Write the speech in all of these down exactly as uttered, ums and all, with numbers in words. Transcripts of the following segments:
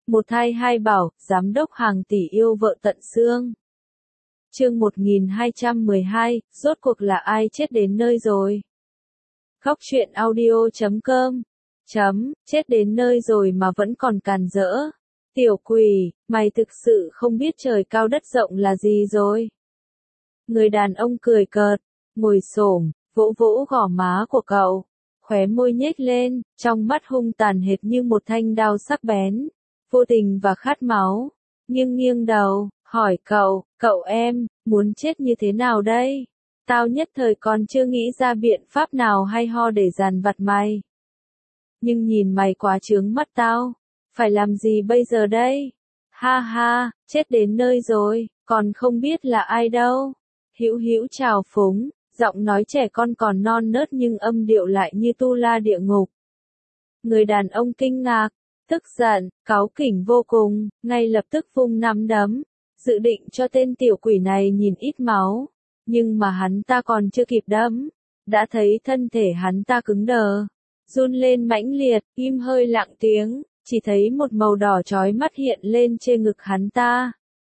Một thai hai bảo, giám đốc hàng tỷ yêu vợ tận xương. Chương một nghìn hai trăm mười hai, rốt cuộc là ai chết đến nơi rồi? Góc truyện audio chấm com. Chấm, chết đến nơi rồi mà vẫn còn càn rỡ. Tiểu quỷ, mày thực sự không biết trời cao đất rộng là gì rồi. Người đàn ông cười cợt, ngồi xổm, vỗ vỗ gò má của cậu, khóe môi nhếch lên, trong mắt hung tàn hệt như một thanh đao sắc bén, vô tình và khát máu. Nghiêng nghiêng đầu, hỏi cậu, cậu em, muốn chết như thế nào đây? Tao nhất thời còn chưa nghĩ ra biện pháp nào hay ho để dằn vặt mày. Nhưng nhìn mày quá chướng mắt tao, phải làm gì bây giờ đây? Ha ha, chết đến nơi rồi, còn không biết là ai đâu. Hữu hữu trào phúng, giọng nói trẻ con còn non nớt nhưng âm điệu lại như tu la địa ngục. Người đàn ông kinh ngạc, tức giận, cáu kỉnh vô cùng, ngay lập tức vung nắm đấm, dự định cho tên tiểu quỷ này nhìn ít máu. Nhưng mà hắn ta còn chưa kịp đấm, đã thấy thân thể hắn ta cứng đờ, run lên mãnh liệt, im hơi lặng tiếng, chỉ thấy một màu đỏ chói mắt hiện lên trên ngực hắn ta.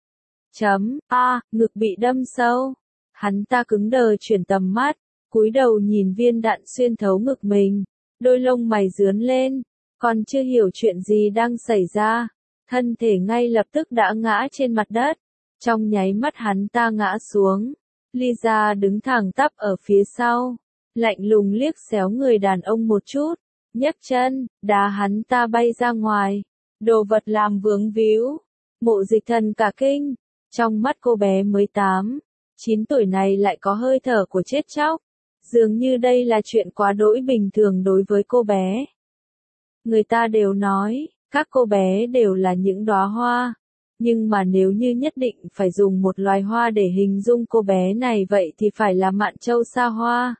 Chấm, a, ngực bị đâm sâu. Hắn ta cứng đờ chuyển tầm mắt, cúi đầu nhìn viên đạn xuyên thấu ngực mình, đôi lông mày rướn lên, còn chưa hiểu chuyện gì đang xảy ra, thân thể ngay lập tức đã ngã trên mặt đất. Trong nháy mắt hắn ta ngã xuống, Lisa đứng thẳng tắp ở phía sau, lạnh lùng liếc xéo người đàn ông một chút, nhấc chân, đá hắn ta bay ra ngoài. Đồ vật làm vướng víu. Mộ Dịch Thần cả kinh, trong mắt cô bé mới tám, chín tuổi này lại có hơi thở của chết chóc, dường như đây là chuyện quá đỗi bình thường đối với cô bé. Người ta đều nói, các cô bé đều là những đóa hoa, nhưng mà nếu như nhất định phải dùng một loài hoa để hình dung cô bé này vậy thì phải là Mạn Châu Sa Hoa.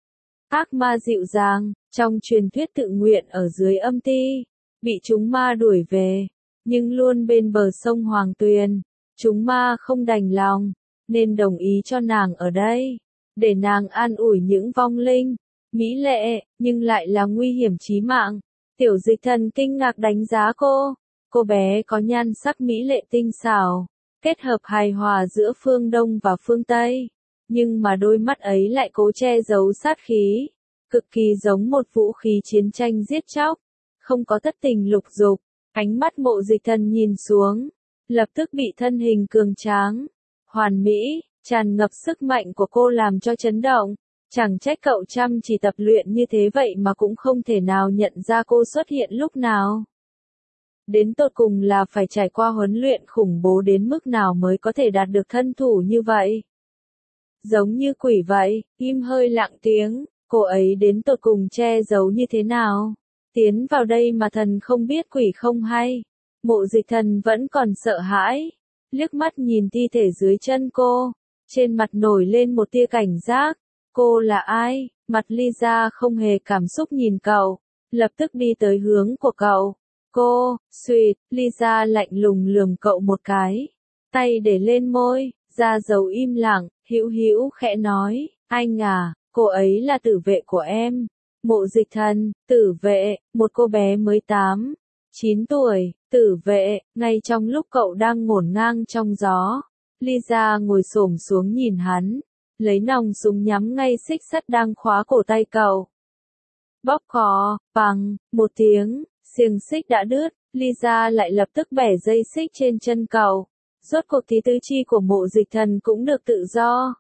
Ác ma dịu dàng, trong truyền thuyết tự nguyện ở dưới âm ti, bị chúng ma đuổi về, nhưng luôn bên bờ sông Hoàng Tuyền, chúng ma không đành lòng, nên đồng ý cho nàng ở đây, để nàng an ủi những vong linh, mỹ lệ, nhưng lại là nguy hiểm chí mạng. Tiểu Dịch Thần kinh ngạc đánh giá cô, cô bé có nhan sắc mỹ lệ tinh xảo, kết hợp hài hòa giữa phương Đông và phương Tây, nhưng mà đôi mắt ấy lại cố che giấu sát khí, cực kỳ giống một vũ khí chiến tranh giết chóc, không có thất tình lục dục. Ánh mắt Mộ Dịch Thần nhìn xuống, lập tức bị thân hình cường tráng, hoàn mỹ, tràn ngập sức mạnh của cô làm cho chấn động. Chẳng trách cậu chăm chỉ tập luyện như thế vậy mà cũng không thể nào nhận ra cô xuất hiện lúc nào. Đến tột cùng là phải trải qua huấn luyện khủng bố đến mức nào mới có thể đạt được thân thủ như vậy. Giống như quỷ vậy, im hơi lặng tiếng, cô ấy đến tột cùng che giấu như thế nào. Tiến vào đây mà thần không biết quỷ không hay. Mộ Dịch Thần vẫn còn sợ hãi, liếc mắt nhìn thi thể dưới chân cô, trên mặt nổi lên một tia cảnh giác. Cô là ai? Mặt Lisa không hề cảm xúc nhìn cậu, lập tức đi tới hướng của cậu. Cô, suýt, Lisa lạnh lùng lườm cậu một cái, tay để lên môi, ra dấu im lặng, hữu hữu khẽ nói, anh à, cô ấy là tử vệ của em. Mộ Dịch Thần, tử vệ, một cô bé mới tám, chín tuổi, tử vệ. Ngay trong lúc cậu đang ngổn ngang trong gió, Lisa ngồi xổm xuống nhìn hắn, lấy nòng súng nhắm ngay xích sắt đang khóa cổ tay cậu. Bóp cò, bằng, một tiếng, xiềng xích đã đứt, Lisa lại lập tức bẻ dây xích trên chân cậu. Rốt cuộc thì tứ chi của Mộ Dịch Thần cũng được tự do.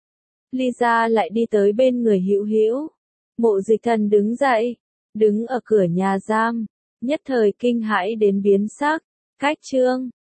Lisa lại đi tới bên người Hữu Hữu. Mộ Dịch Thần đứng dậy, đứng ở cửa nhà giam, nhất thời kinh hãi đến biến sắc. Cách chương